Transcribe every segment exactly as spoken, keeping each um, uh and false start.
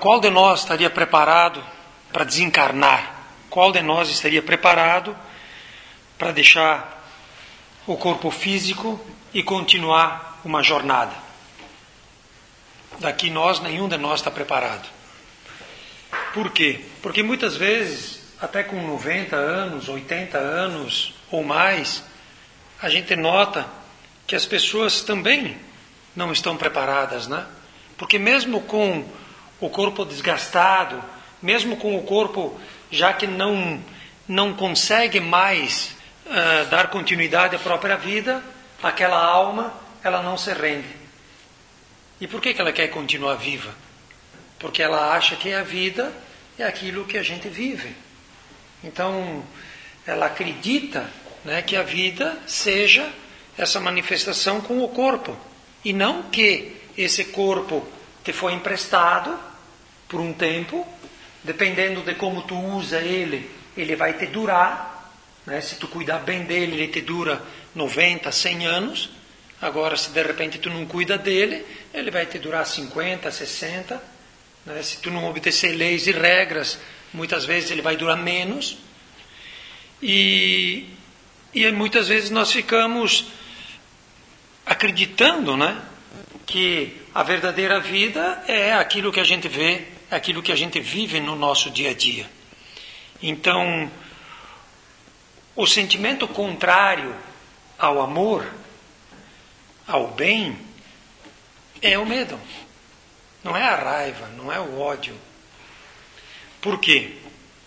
qual de nós estaria preparado para desencarnar? Qual de nós estaria preparado para deixar o corpo físico e continuar uma jornada? Daqui nós, nenhum de nós está preparado. Por quê? Porque muitas vezes, até com noventa anos, oitenta anos ou mais, a gente nota que as pessoas também não estão preparadas, né? Porque mesmo com o corpo desgastado, mesmo com o corpo já que não, não consegue mais uh, dar continuidade à própria vida, aquela alma, ela não se rende. E por que que ela quer continuar viva? Porque ela acha que a vida é aquilo que a gente vive. Então, ela acredita, né, que a vida seja essa manifestação com o corpo. E não que esse corpo te foi emprestado por um tempo, dependendo de como tu usa ele, ele vai te durar, né? Se tu cuidar bem dele, ele te dura noventa, cem anos. Agora, se de repente tu não cuida dele, ele vai te durar cinquenta, sessenta. Né? Se tu não obedecer leis e regras, muitas vezes ele vai durar menos. E, e muitas vezes nós ficamos acreditando, né, que a verdadeira vida é aquilo que a gente vê, é aquilo que a gente vive no nosso dia a dia. Então, o sentimento contrário ao amor, ao bem, é o medo. Não é a raiva, não é o ódio. Por quê?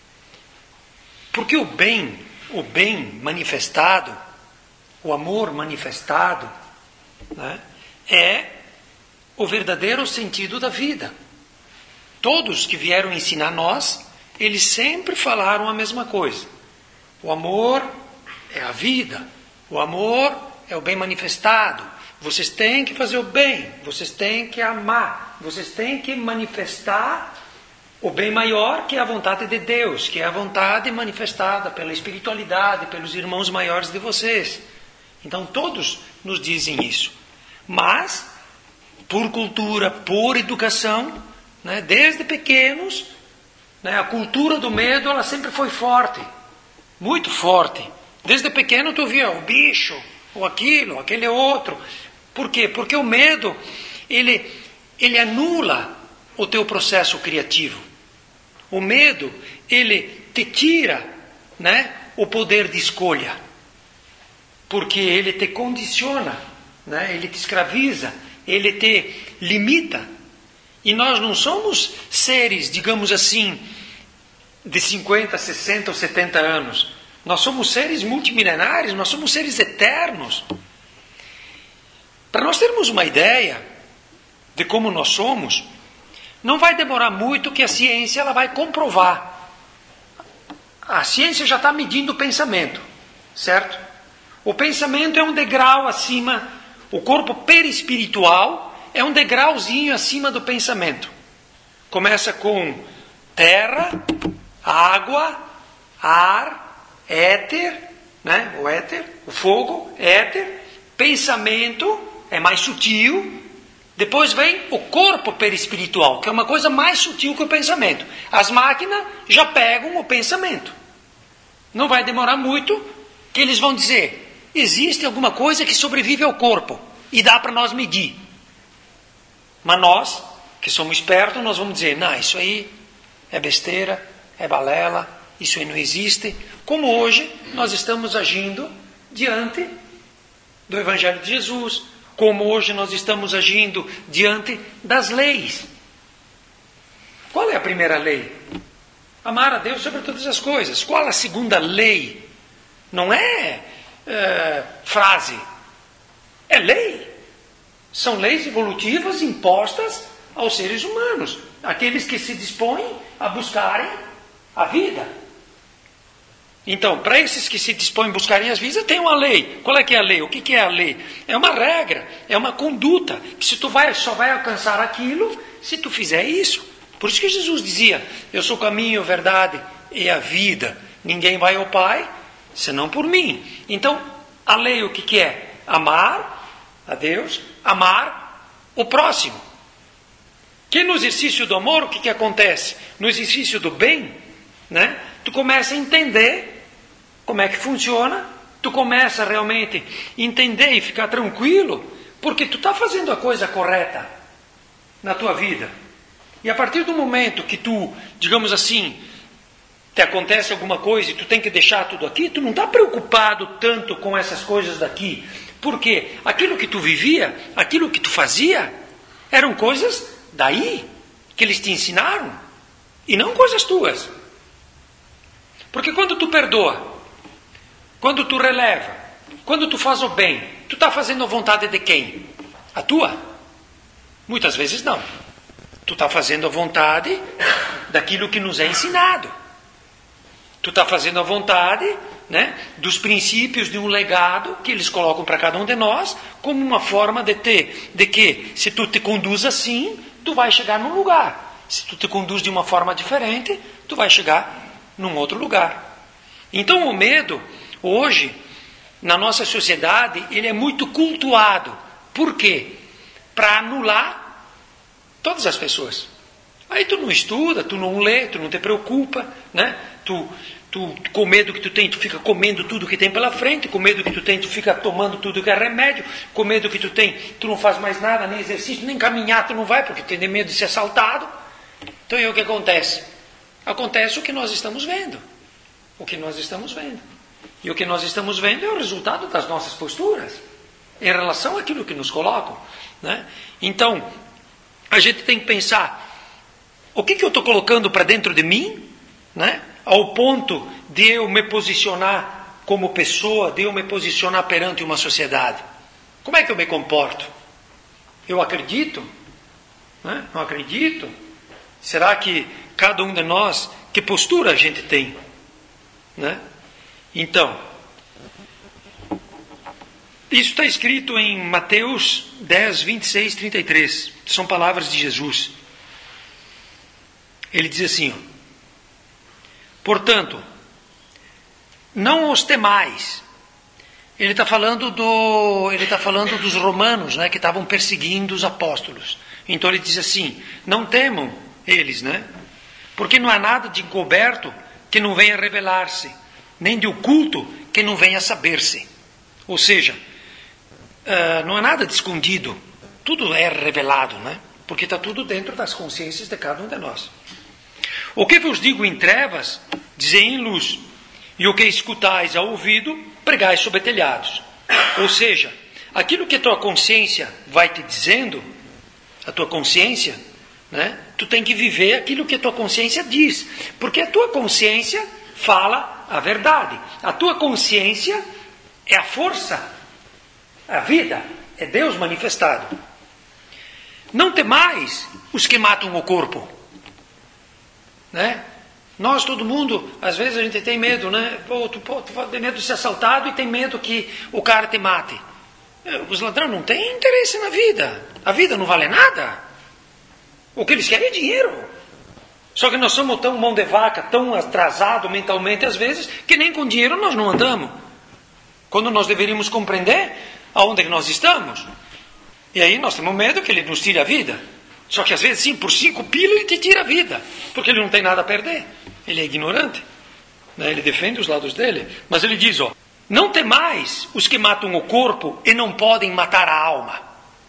Porque o bem, o bem manifestado, o amor manifestado, né, é o verdadeiro sentido da vida. Todos que vieram ensinar nós, eles sempre falaram a mesma coisa. O amor é a vida. O amor é o bem manifestado. Vocês têm que fazer o bem. Vocês têm que amar. Vocês têm que manifestar o bem maior, que é a vontade de Deus, que é a vontade manifestada pela espiritualidade, pelos irmãos maiores de vocês. Então todos nos dizem isso. Mas, por cultura, por educação, né, desde pequenos, né, a cultura do medo ela sempre foi forte, muito forte. Desde pequeno tu via o bicho, ou aquilo, aquele outro. Por quê? Porque o medo, ele, ele anula o teu processo criativo. O medo, ele te tira, né, o poder de escolha. Porque ele te condiciona, né, ele te escraviza, ele te limita. E nós não somos seres, digamos assim, de cinquenta, sessenta ou setenta anos. Nós somos seres multimilenares, nós somos seres eternos. Para nós termos uma ideia de como nós somos, não vai demorar muito que a ciência ela vai comprovar. A ciência já está medindo o pensamento, certo? O pensamento é um degrau acima, o corpo perispiritual é um degrauzinho acima do pensamento. Começa com terra, água, ar, éter, né? O éter, o fogo, éter, pensamento é mais sutil. Depois vem o corpo perispiritual, que é uma coisa mais sutil que o pensamento. As máquinas já pegam o pensamento. Não vai demorar muito que eles vão dizer: existe alguma coisa que sobrevive ao corpo e dá para nós medir. Mas nós, que somos espertos, nós vamos dizer: não, isso aí é besteira, é balela, isso aí não existe. Como hoje nós estamos agindo diante do Evangelho de Jesus, como hoje nós estamos agindo diante das leis. Qual é a primeira lei? Amar a Deus sobre todas as coisas. Qual a segunda lei? Não é, é frase, é lei. São leis evolutivas impostas aos seres humanos, aqueles que se dispõem a buscarem a vida. Então, para esses que se dispõem a buscarem as vidas, tem uma lei. Qual é que é a lei? O que que é a lei? É uma regra, é uma conduta, que se tu vai, só vai alcançar aquilo se tu fizer isso. Por isso que Jesus dizia: eu sou o caminho, a verdade e a vida. Ninguém vai ao Pai senão por mim. Então, a lei o que que é? Amar a Deus, amar o próximo. Que no exercício do amor, o que, que acontece? No exercício do bem, né? Tu começa a entender como é que funciona, tu começa realmente a entender e ficar tranquilo, porque tu está fazendo a coisa correta na tua vida. E a partir do momento que tu, digamos assim, te acontece alguma coisa e tu tem que deixar tudo aqui, tu não está preocupado tanto com essas coisas daqui. Porque aquilo que tu vivia, aquilo que tu fazia, eram coisas daí, que eles te ensinaram, e não coisas tuas. Porque quando tu perdoa, quando tu releva, quando tu faz o bem, tu está fazendo a vontade de quem? A tua? Muitas vezes não. Tu está fazendo a vontade daquilo que nos é ensinado. Tu está fazendo a vontade, né, dos princípios de um legado que eles colocam para cada um de nós, como uma forma de ter, de que se tu te conduz assim, tu vai chegar num lugar. Se tu te conduz de uma forma diferente, tu vai chegar num outro lugar. Então o medo, hoje, na nossa sociedade, ele é muito cultuado. Por quê? Para anular todas as pessoas. Aí tu não estuda, tu não lê, tu não te preocupa, né? Tu, tu, com medo que tu tem, tu fica comendo tudo que tem pela frente, com medo que tu tem, tu fica tomando tudo que é remédio, com medo que tu tem, tu não faz mais nada, nem exercício, nem caminhar tu não vai, porque tu tem medo de ser assaltado. Então aí o que acontece? Acontece o que nós estamos vendo. O que nós estamos vendo. E o que nós estamos vendo é o resultado das nossas posturas, em relação àquilo que nos colocam, né? Então, a gente tem que pensar, o que, que eu estou colocando para dentro de mim, né? Ao ponto de eu me posicionar como pessoa, de eu me posicionar perante uma sociedade. Como é que eu me comporto? Eu acredito? Né? Não acredito? Será que cada um de nós, que postura a gente tem? Né? Então, isso está escrito em Mateus dez, vinte e seis, trinta e três. São palavras de Jesus. Ele diz assim, ó, portanto, não os temais. Ele está falando do, ele está falando dos romanos, né, que estavam perseguindo os apóstolos. Então ele diz assim, não temam eles, né? Porque não há nada de encoberto que não venha revelar-se, nem de oculto que não venha saber-se. Ou seja, uh, não há nada de escondido, tudo é revelado, né? Porque está tudo dentro das consciências de cada um de nós. O que vos digo em trevas, dizei em luz, e o que escutais ao ouvido, pregais sobre telhados. Ou seja, aquilo que a tua consciência vai te dizendo, a tua consciência, né? Tu tem que viver aquilo que a tua consciência diz, porque a tua consciência fala a verdade. A tua consciência é a força, a vida, é Deus manifestado. Não temais os que matam o corpo, né? Nós, todo mundo, às vezes a gente tem medo, né? Pô, tu, pô, tu tem medo de ser assaltado e tem medo que o cara te mate. Os ladrões não têm interesse na vida. A vida não vale nada. O que eles querem é dinheiro. Só que nós somos tão mão de vaca, tão atrasados mentalmente às vezes, que nem com dinheiro nós não andamos. Quando nós deveríamos compreender aonde que nós estamos. E aí nós temos medo que ele nos tire a vida. Só que às vezes sim, por cinco pila ele te tira a vida. Porque ele não tem nada a perder. Ele é ignorante. Né? Ele defende os lados dele. Mas ele diz, ó, não temais os que matam o corpo e não podem matar a alma.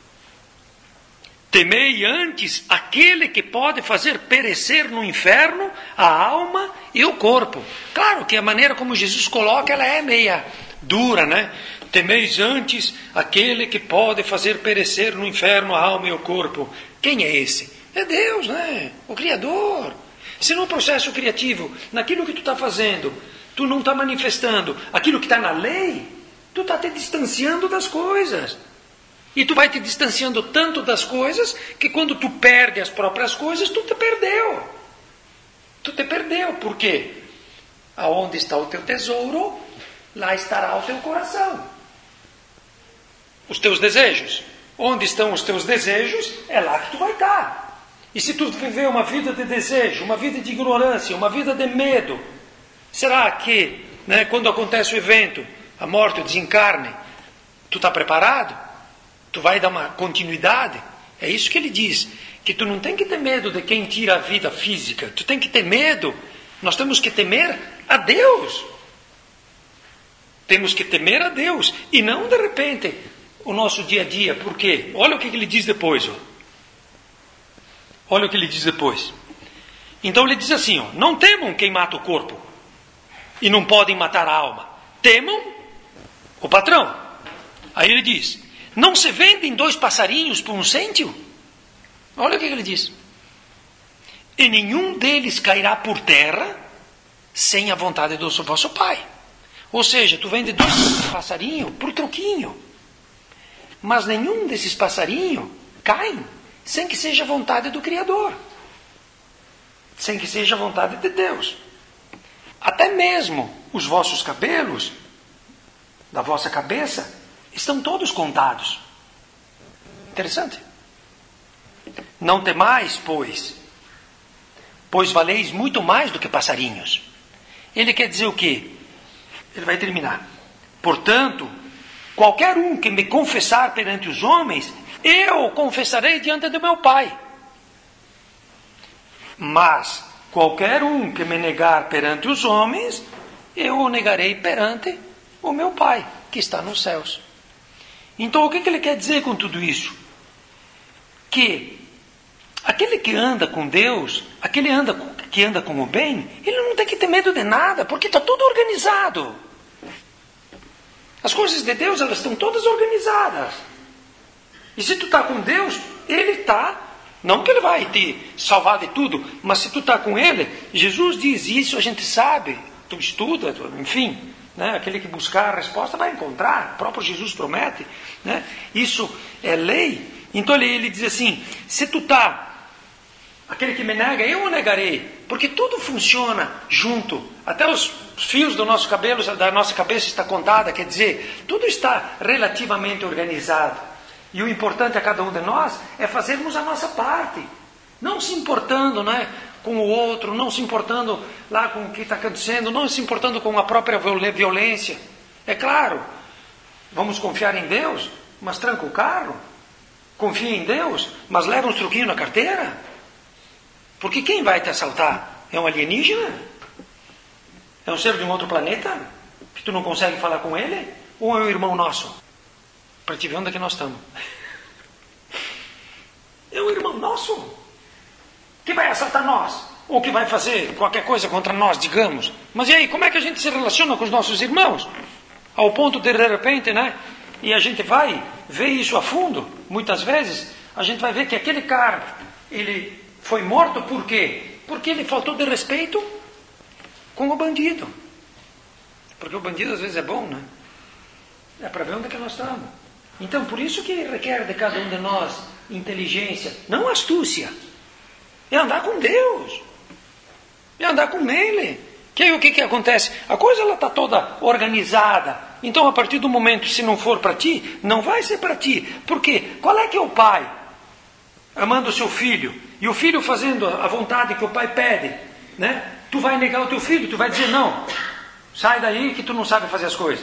Temei antes aquele que pode fazer perecer no inferno a alma e o corpo. Claro que a maneira como Jesus coloca, ela é meia dura, né? Temeis antes aquele que pode fazer perecer no inferno a alma e o corpo. Quem é esse? É Deus, né? O Criador. Se no processo criativo, naquilo que tu está fazendo, tu não está manifestando aquilo que está na lei, tu está te distanciando das coisas. E tu vai te distanciando tanto das coisas que quando tu perde as próprias coisas, tu te perdeu. Tu te perdeu. Por quê? Aonde está o teu tesouro, lá estará o teu coração. Os teus desejos. Onde estão os teus desejos, é lá que tu vai estar. E se tu viver uma vida de desejo, uma vida de ignorância, uma vida de medo, será que, né, quando acontece o evento, a morte, o desencarne, tu está preparado? Tu vai dar uma continuidade? É isso que ele diz, que tu não tem que ter medo de quem tira a vida física. Tu tem que ter medo. Nós temos que temer a Deus. Temos que temer a Deus. E não, de repente, o nosso dia a dia. Por quê? Olha o que ele diz depois. Ó. Olha o que ele diz depois. Então ele diz assim, ó, não temam quem mata o corpo e não podem matar a alma. Temam o patrão. Aí ele diz, não se vendem dois passarinhos por um cêntimo? Olha o que ele diz. E nenhum deles cairá por terra sem a vontade do vosso Pai. Ou seja, tu vende dois passarinhos por troquinho. Mas nenhum desses passarinhos caem sem que seja a vontade do Criador. Sem que seja a vontade de Deus. Até mesmo os vossos cabelos, da vossa cabeça, estão todos contados. Interessante. Não temais, pois, pois valeis muito mais do que passarinhos. Ele quer dizer o quê? Ele vai terminar. Portanto, qualquer um que me confessar perante os homens, eu confessarei diante do meu Pai. Mas qualquer um que me negar perante os homens, eu o negarei perante o meu Pai, que está nos céus. Então, o que, que ele quer dizer com tudo isso? Que aquele que anda com Deus, aquele anda, que anda com o bem, ele não tem que ter medo de nada, porque está tudo organizado. As coisas de Deus, elas estão todas organizadas. E se tu está com Deus, Ele está. Não que Ele vai te salvar de tudo, mas se tu está com Ele, Jesus diz isso, a gente sabe, tu estuda, tu, enfim, né? Aquele que buscar a resposta vai encontrar, o próprio Jesus promete, né? Isso é lei. Então ele, ele diz assim, se tu está, aquele que me nega, eu o negarei, porque tudo funciona junto, até os fios do nosso cabelo, da nossa cabeça está contada, quer dizer, tudo está relativamente organizado. E o importante a cada um de nós é fazermos a nossa parte, não se importando, né, com o outro, não se importando lá com o que está acontecendo, não se importando com a própria violência. É claro, vamos confiar em Deus, mas tranca o carro. Confia em Deus, mas leva uns truquinhos na carteira. Porque quem vai te assaltar? É um alienígena? É um ser de um outro planeta? Que tu não consegue falar com ele? Ou é um irmão nosso? Para te ver onde é que nós estamos. É um irmão nosso que vai assaltar nós, ou que vai fazer qualquer coisa contra nós, digamos. Mas e aí, como é que a gente se relaciona com os nossos irmãos? Ao ponto de, de repente, né? E a gente vai ver isso a fundo, muitas vezes, a gente vai ver que aquele cara, ele foi morto por quê? Porque ele faltou de respeito com o bandido. Porque o bandido às vezes é bom, né? É para ver onde é que nós estamos. Então, por isso que requer de cada um de nós inteligência, não astúcia. É andar com Deus. É andar com Ele. Que aí o que, que acontece? A coisa ela está toda organizada. Então, a partir do momento, se não for para ti, não vai ser para ti. Por quê? Qual é que é o pai? Amando o seu filho. E o filho fazendo a vontade que o pai pede. Né? Tu vai negar o teu filho, tu vai dizer não. Sai daí que tu não sabe fazer as coisas.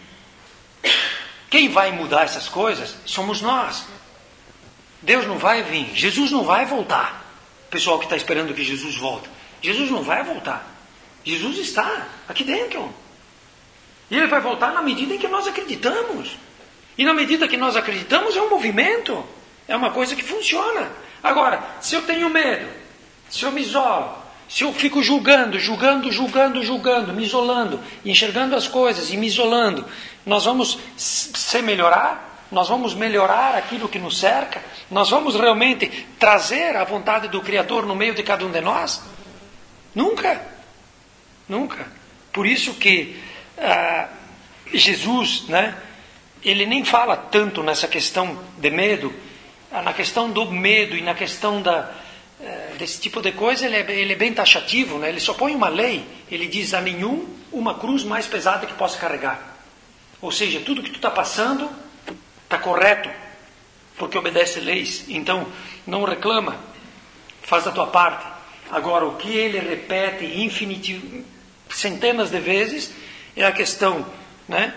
Quem vai mudar essas coisas somos nós. Deus não vai vir. Jesus não vai voltar. O pessoal que está esperando que Jesus volte. Jesus não vai voltar. Jesus está aqui dentro. E Ele vai voltar na medida em que nós acreditamos. E na medida que nós acreditamos é um movimento. É uma coisa que funciona. Agora, se eu tenho medo, se eu me isolo, se eu fico julgando, julgando, julgando, julgando, me isolando, enxergando as coisas e me isolando, nós vamos se melhorar, nós vamos melhorar aquilo que nos cerca, nós vamos realmente trazer a vontade do Criador no meio de cada um de nós? Nunca, nunca. Por isso que ah, Jesus, né, ele nem fala tanto nessa questão de medo, na questão do medo e na questão da desse tipo de coisa, ele é, ele é bem taxativo, né? Ele só põe uma lei, ele diz a nenhum uma cruz mais pesada que possa carregar. Ou seja, tudo que tu está passando está correto, porque obedece leis. Então, não reclama, faz a tua parte. Agora, o que ele repete infinito, centenas de vezes, é a questão, né?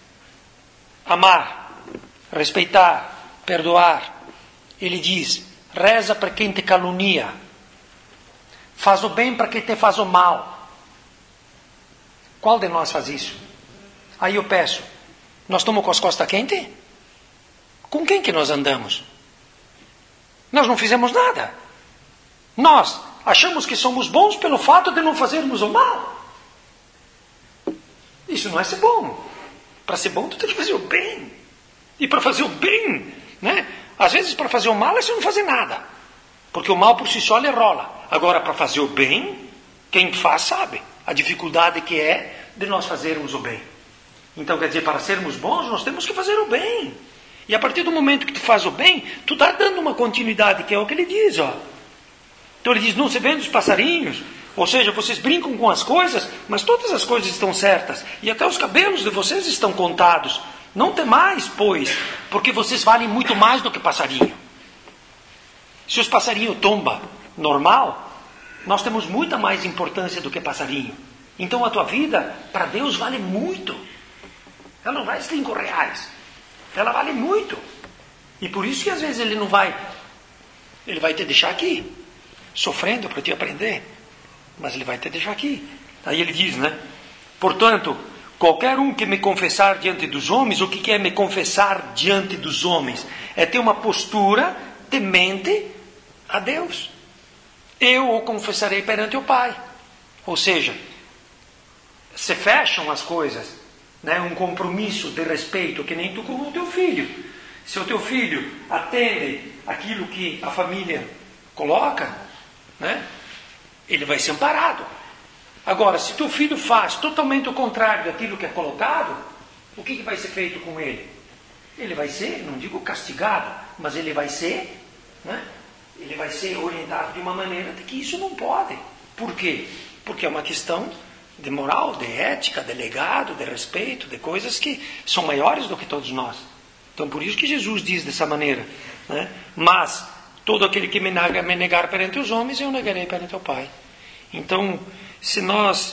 Amar, respeitar, perdoar. Ele diz, reza para quem te calunia, faz o bem para quem te faz o mal. Qual de nós faz isso? Aí eu peço, nós estamos com as costas quentes? Com quem que nós andamos? Nós não fizemos nada. Nós achamos que somos bons pelo fato de não fazermos o mal. Isso não é ser bom. Para ser bom, tu tem que fazer o bem. E para fazer o bem, né? Às vezes para fazer o mal é você não fazer nada. Porque o mal por si só ele rola. Agora para fazer o bem, quem faz sabe a dificuldade que é de nós fazermos o bem. Então quer dizer, para sermos bons, nós temos que fazer o bem. E a partir do momento que tu faz o bem, tu está dando uma continuidade, que é o que ele diz, ó. Então ele diz, não se vende os passarinhos, ou seja, vocês brincam com as coisas, mas todas as coisas estão certas, e até os cabelos de vocês estão contados. Não temais, pois, porque vocês valem muito mais do que passarinho. Se os passarinhos tombam normal, nós temos muita mais importância do que passarinho. Então a tua vida, para Deus, vale muito. Ela não vale cinco reais. Ela vale muito. E por isso que às vezes ele não vai, ele vai te deixar aqui, sofrendo para te aprender. Mas ele vai te deixar aqui. Aí ele diz, né? Portanto, qualquer um que me confessar diante dos homens, o que é me confessar diante dos homens? É ter uma postura temente a Deus. Eu o confessarei perante o Pai. Ou seja, se fecham as coisas, né? Um compromisso de respeito, que nem tu com o teu filho. Se o teu filho atende aquilo que a família coloca, né? Ele vai ser amparado. Agora, se teu filho faz totalmente o contrário daquilo que é colocado, o que, que vai ser feito com ele? Ele vai ser, não digo castigado, mas ele vai ser, né? Ele vai ser orientado de uma maneira de que isso não pode. Por quê? Porque é uma questão de moral, de ética, de legado, de respeito, de coisas que são maiores do que todos nós. Então, por isso que Jesus diz dessa maneira, né? Mas todo aquele que me negar, me negar perante os homens, eu negarei perante o Pai. Então, se nós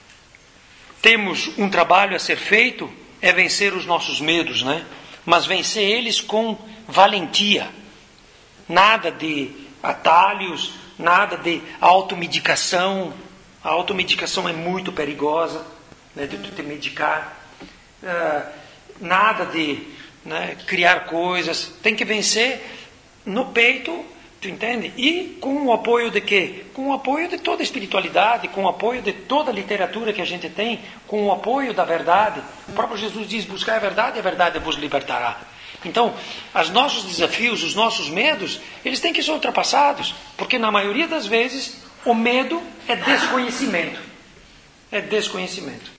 temos um trabalho a ser feito, é vencer os nossos medos, né? Mas vencer eles com valentia. Nada de atalhos, nada de automedicação. A automedicação é muito perigosa, né? De tu te medicar. Uh, nada de, né, criar coisas. Tem que vencer no peito, tu entende? E com o apoio de quê? Com o apoio de toda a espiritualidade, com o apoio de toda a literatura que a gente tem, com o apoio da verdade. O próprio Jesus diz, buscar a verdade e a verdade vos libertará. Então, os nossos desafios, os nossos medos, eles têm que ser ultrapassados, porque na maioria das vezes o medo é desconhecimento. É desconhecimento.